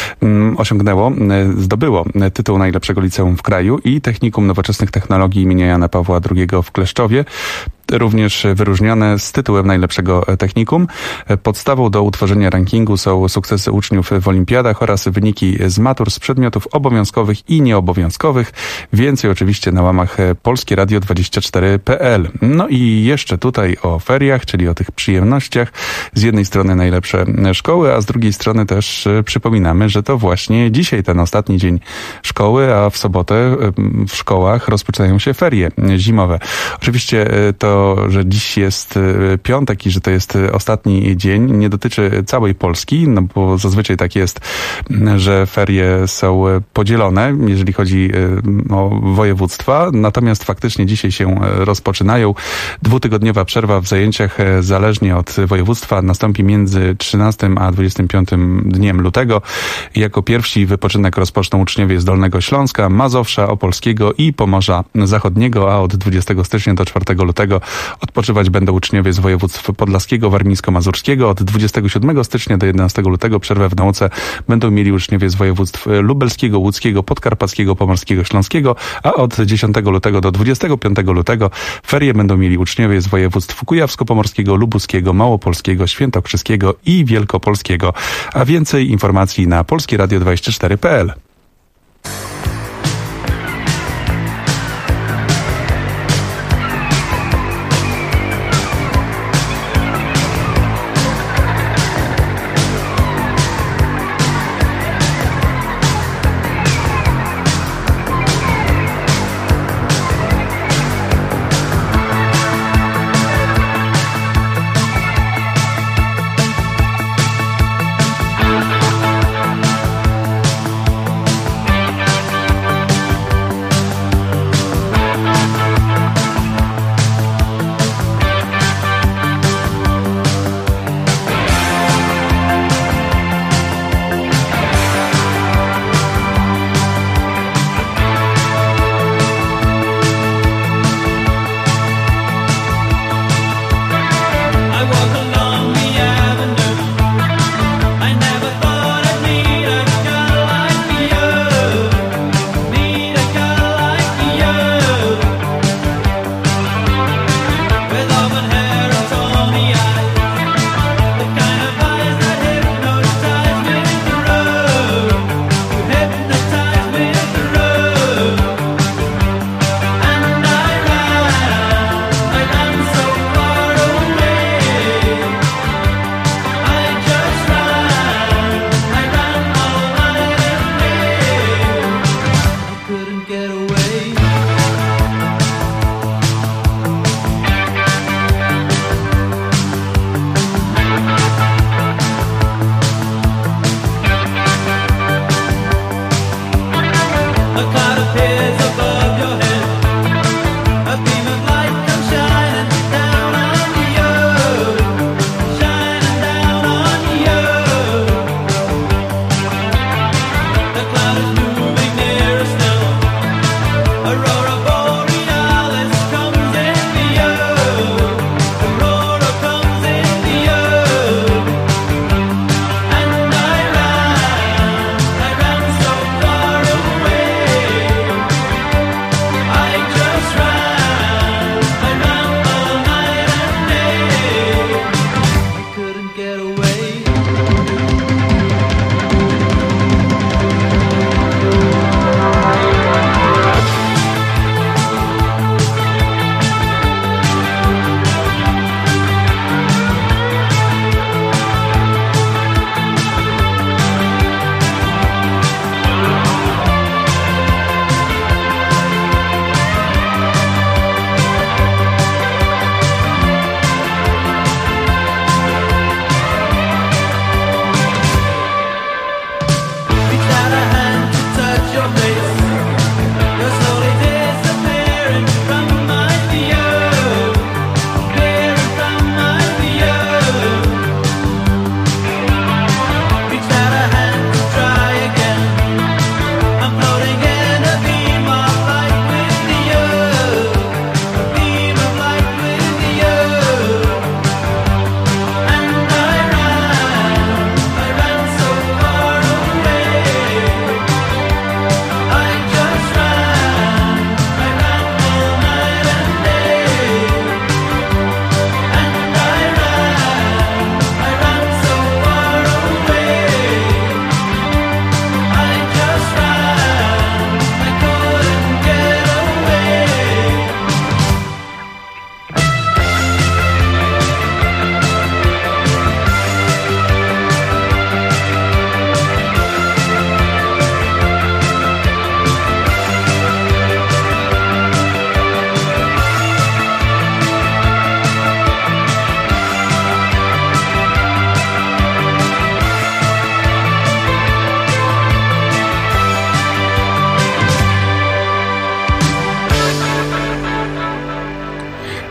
zdobyło tytuł najlepszego liceum w kraju i Technikum Nowoczesnych Technologii imienia Jana Pawła II w Kleszczowie. Również wyróżnione z tytułem najlepszego technikum. Podstawą do utworzenia rankingu są sukcesy uczniów w olimpiadach oraz wyniki z matur z przedmiotów obowiązkowych i nieobowiązkowych. Więcej oczywiście na łamach polskieradio24.pl. No i jeszcze tutaj o feriach, czyli o tych przyjemnościach. Z jednej strony najlepsze szkoły, a z drugiej strony też przypominamy, że to właśnie dzisiaj ten ostatni dzień szkoły, a w sobotę w szkołach rozpoczynają się ferie zimowe. Oczywiście to to, że dziś jest piątek i że to jest ostatni dzień, nie dotyczy całej Polski, no bo zazwyczaj tak jest, że ferie są podzielone, jeżeli chodzi o województwa, natomiast faktycznie dzisiaj się rozpoczynają. 2-tygodniowa przerwa w zajęciach zależnie od województwa nastąpi między 13 a 25 dniem lutego. Jako pierwsi wypoczynek rozpoczną uczniowie z Dolnego Śląska, Mazowsza, Opolskiego i Pomorza Zachodniego, a od 20 stycznia do 4 lutego odpoczywać będą uczniowie z województw podlaskiego, warmińsko-mazurskiego. Od 27 stycznia do 11 lutego przerwę w nauce będą mieli uczniowie z województw lubelskiego, łódzkiego, podkarpackiego, pomorskiego, śląskiego, a od 10 lutego do 25 lutego ferie będą mieli uczniowie z województw kujawsko-pomorskiego, lubuskiego, małopolskiego, świętokrzyskiego i wielkopolskiego. A więcej informacji na polskieradio24.pl.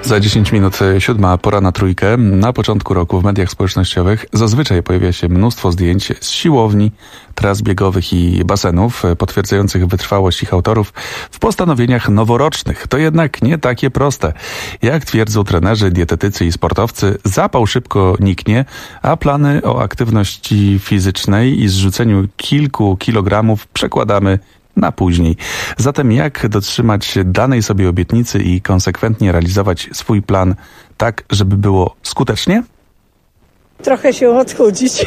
Za 10 minut 7, pora na trójkę. Na początku roku w mediach społecznościowych zazwyczaj pojawia się mnóstwo zdjęć z siłowni, tras biegowych i basenów, potwierdzających wytrwałość ich autorów w postanowieniach noworocznych. To jednak nie takie proste. Jak twierdzą trenerzy, dietetycy i sportowcy, zapał szybko niknie, a plany o aktywności fizycznej i zrzuceniu kilku kilogramów przekładamy na później. Zatem jak dotrzymać danej sobie obietnicy i konsekwentnie realizować swój plan tak, żeby było skutecznie? Trochę się odchudzić,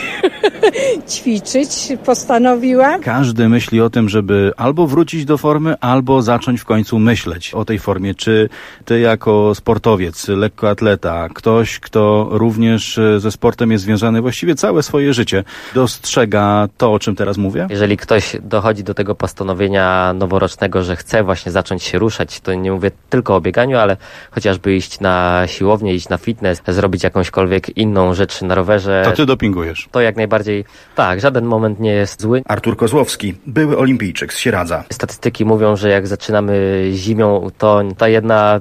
ćwiczyć postanowiłam. Każdy myśli o tym, żeby albo wrócić do formy, albo zacząć w końcu myśleć o tej formie. Czy ty jako sportowiec, lekkoatleta, ktoś, kto również ze sportem jest związany właściwie całe swoje życie, dostrzega to, o czym teraz mówię? Jeżeli ktoś dochodzi do tego postanowienia noworocznego, że chce właśnie zacząć się ruszać, to nie mówię tylko o bieganiu, ale chociażby iść na siłownię, iść na fitness, zrobić jakąśkolwiek inną rzecz na rowerze. To ty dopingujesz. To jak najbardziej, tak, żaden moment nie jest zły. Artur Kozłowski, były olimpijczyk z Sieradza. Statystyki mówią, że jak zaczynamy zimą, to ta 1/5,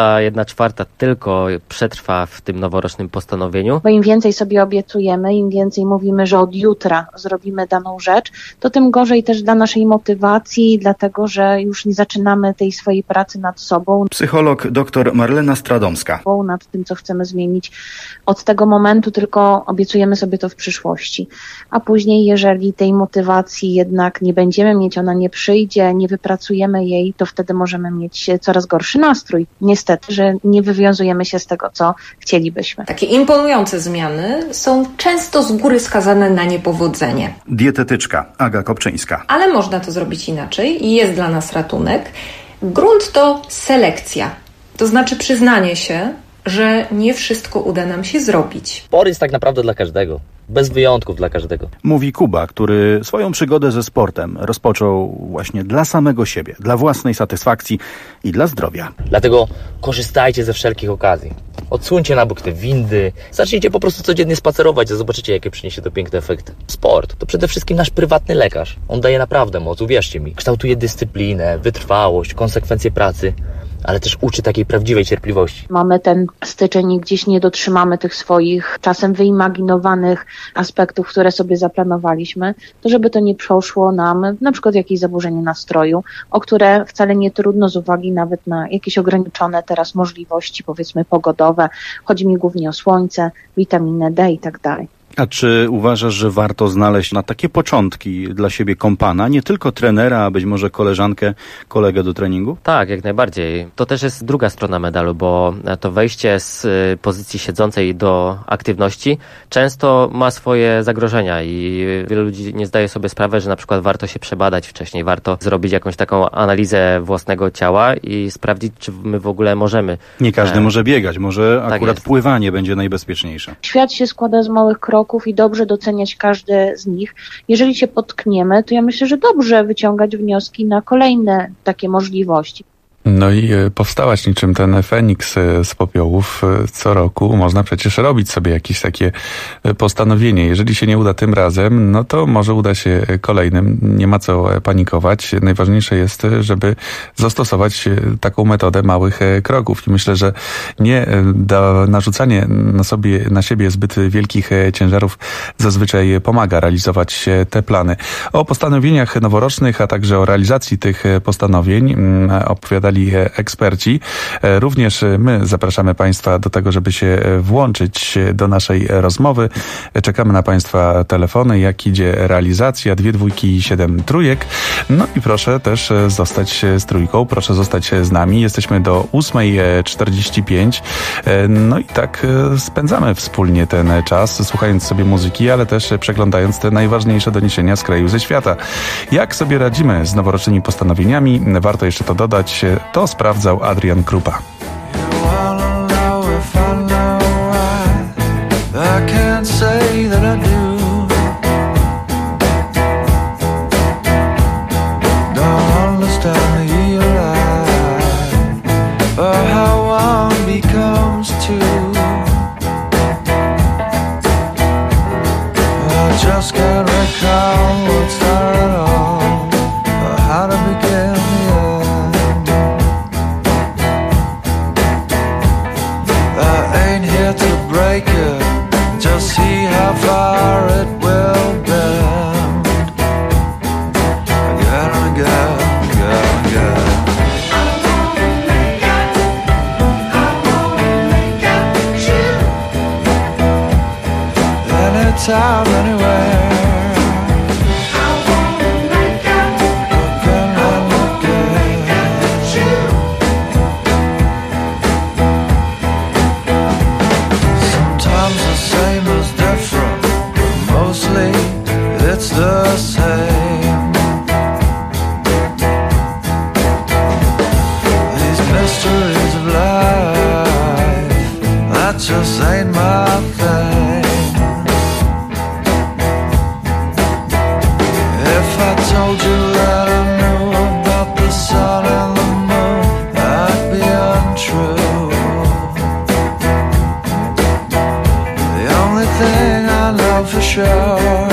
1/4 tylko przetrwa w tym noworocznym postanowieniu. Bo im więcej sobie obiecujemy, im więcej mówimy, że od jutra zrobimy daną rzecz, to tym gorzej też dla naszej motywacji, dlatego, że już nie zaczynamy tej swojej pracy nad sobą. Psycholog dr Marlena Stradomska. Nad tym, co chcemy zmienić od tego momentu, tylko obiecujemy sobie to w przyszłości. A później, jeżeli tej motywacji jednak nie będziemy mieć, ona nie przyjdzie, nie wypracujemy jej, to wtedy możemy mieć coraz gorszy nastrój. Niestety, że nie wywiązujemy się z tego, co chcielibyśmy. Takie imponujące zmiany są często z góry skazane na niepowodzenie. Dietetyczka Aga Kopczyńska. Ale można to zrobić inaczej i jest dla nas ratunek. Grunt to selekcja. To znaczy przyznanie się, że nie wszystko uda nam się zrobić. Sport jest tak naprawdę dla każdego. Bez wyjątków dla każdego. Mówi Kuba, który swoją przygodę ze sportem rozpoczął właśnie dla samego siebie, dla własnej satysfakcji i dla zdrowia. Dlatego korzystajcie ze wszelkich okazji. Odsuńcie na bok te windy, zacznijcie po prostu codziennie spacerować, a zobaczycie, jakie przyniesie to piękny efekt. Sport to przede wszystkim nasz prywatny lekarz. On daje naprawdę moc, uwierzcie mi. Kształtuje dyscyplinę, wytrwałość, konsekwencje pracy, ale też uczy takiej prawdziwej cierpliwości. Mamy ten styczeń i gdzieś nie dotrzymamy tych swoich czasem wyimaginowanych aspektów, które sobie zaplanowaliśmy, to żeby to nie przeszło nam na przykład jakieś zaburzenie nastroju, o które wcale nie trudno z uwagi nawet na jakieś ograniczone teraz możliwości, powiedzmy pogodowe. Chodzi mi głównie o słońce, witaminę D i tak dalej. A czy uważasz, że warto znaleźć na takie początki dla siebie kompana, nie tylko trenera, a być może koleżankę, kolegę do treningu? Tak, jak najbardziej. To też jest druga strona medalu, bo to wejście z pozycji siedzącej do aktywności często ma swoje zagrożenia i wielu ludzi nie zdaje sobie sprawy, że na przykład warto się przebadać wcześniej, warto zrobić jakąś taką analizę własnego ciała i sprawdzić, czy my w ogóle możemy. Nie każdy może biegać, może tak akurat jest. pływanie będzie najbezpieczniejsze. Świat się składa z małych kroków i dobrze doceniać każdy z nich. Jeżeli się potkniemy, to ja myślę, że dobrze wyciągać wnioski na kolejne takie możliwości. No i powstawać niczym ten Feniks z popiołów co roku. Można przecież robić sobie jakieś takie postanowienie. Jeżeli się nie uda tym razem, no to może uda się kolejnym. Nie ma co panikować. Najważniejsze jest, żeby zastosować taką metodę małych kroków. I myślę, że nie narzucanie na siebie zbyt wielkich ciężarów zazwyczaj pomaga realizować te plany. O postanowieniach noworocznych, a także o realizacji tych postanowień opowiadali eksperci. Również my zapraszamy Państwa do tego, żeby się włączyć do naszej rozmowy. Czekamy na Państwa telefony, jak idzie realizacja, 2 dwójki i 7 trójek. No i proszę też zostać z trójką, proszę zostać z nami. Jesteśmy do 8:45. No i tak spędzamy wspólnie ten czas, słuchając sobie muzyki, ale też przeglądając te najważniejsze doniesienia z kraju, ze świata. Jak sobie radzimy z noworocznymi postanowieniami? Warto jeszcze to dodać. To sprawdzał Adrian Krupa. Just can't recall what started all, or how to begin the end. Anytime, anywhere. It's the same. These mysteries of life, that just ain't my thing. If I told you that I knew about the sun and the moon, that'd be untrue. The only thing I know for sure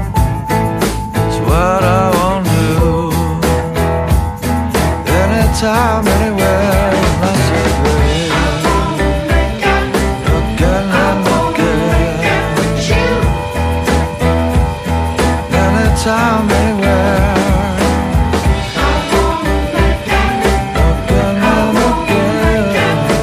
what I won't do. Anytime, anywhere, I say, again and again. Anytime, anywhere. Again and again.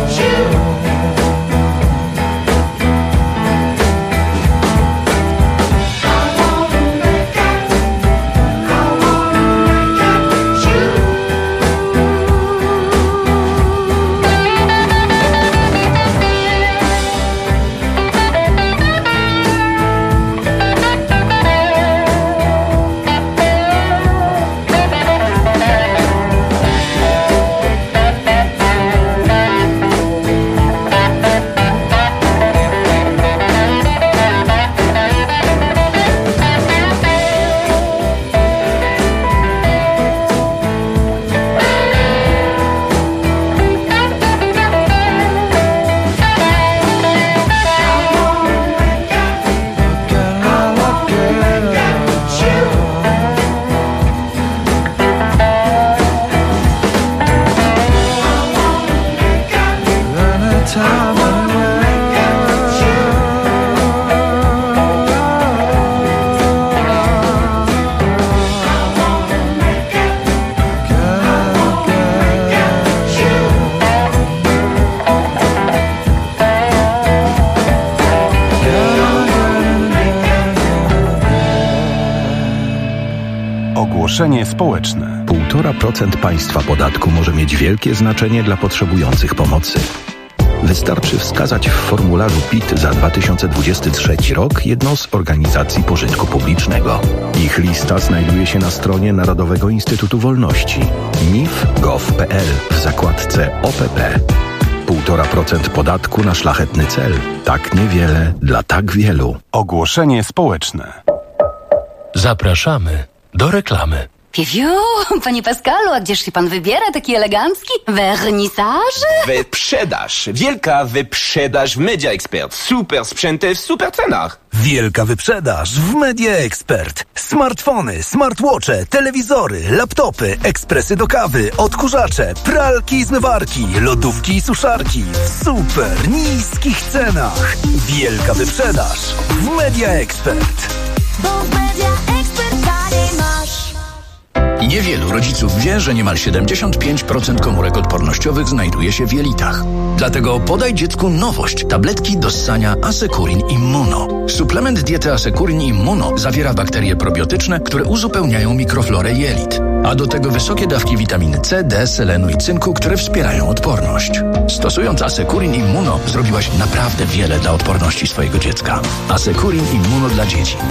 Ogłoszenie społeczne. 1,5% państwa podatku może mieć wielkie znaczenie dla potrzebujących pomocy. Wystarczy wskazać w formularzu PIT za 2023 rok jedną z organizacji pożytku publicznego. Ich lista znajduje się na stronie Narodowego Instytutu Wolności mif.gov.pl w zakładce OPP. 1,5% podatku na szlachetny cel. Tak niewiele dla tak wielu. Ogłoszenie społeczne. Zapraszamy do reklamy. Piu, panie Pascalu, a gdzież się pan wybiera taki elegancki? Wernisaż? Wyprzedaż. Wielka wyprzedaż w Media Expert. Super sprzęty w super cenach. Wielka wyprzedaż w Media Expert. Smartfony, smartwatche, telewizory, laptopy, ekspresy do kawy, odkurzacze, pralki i zmywarki, lodówki i suszarki w super niskich cenach. Wielka wyprzedaż w Media Expert. Bo w Media Expert dalej masz. Niewielu rodziców wie, że niemal 75% komórek odpornościowych znajduje się w jelitach. Dlatego podaj dziecku nowość. Tabletki do ssania Asekurin Immuno. Suplement diety Asekurin Immuno zawiera bakterie probiotyczne, które uzupełniają mikroflorę jelit. A do tego wysokie dawki witaminy C, D, selenu i cynku, które wspierają odporność. Stosując Asekurin Immuno zrobiłaś naprawdę wiele dla odporności swojego dziecka. Asekurin Immuno dla dzieci.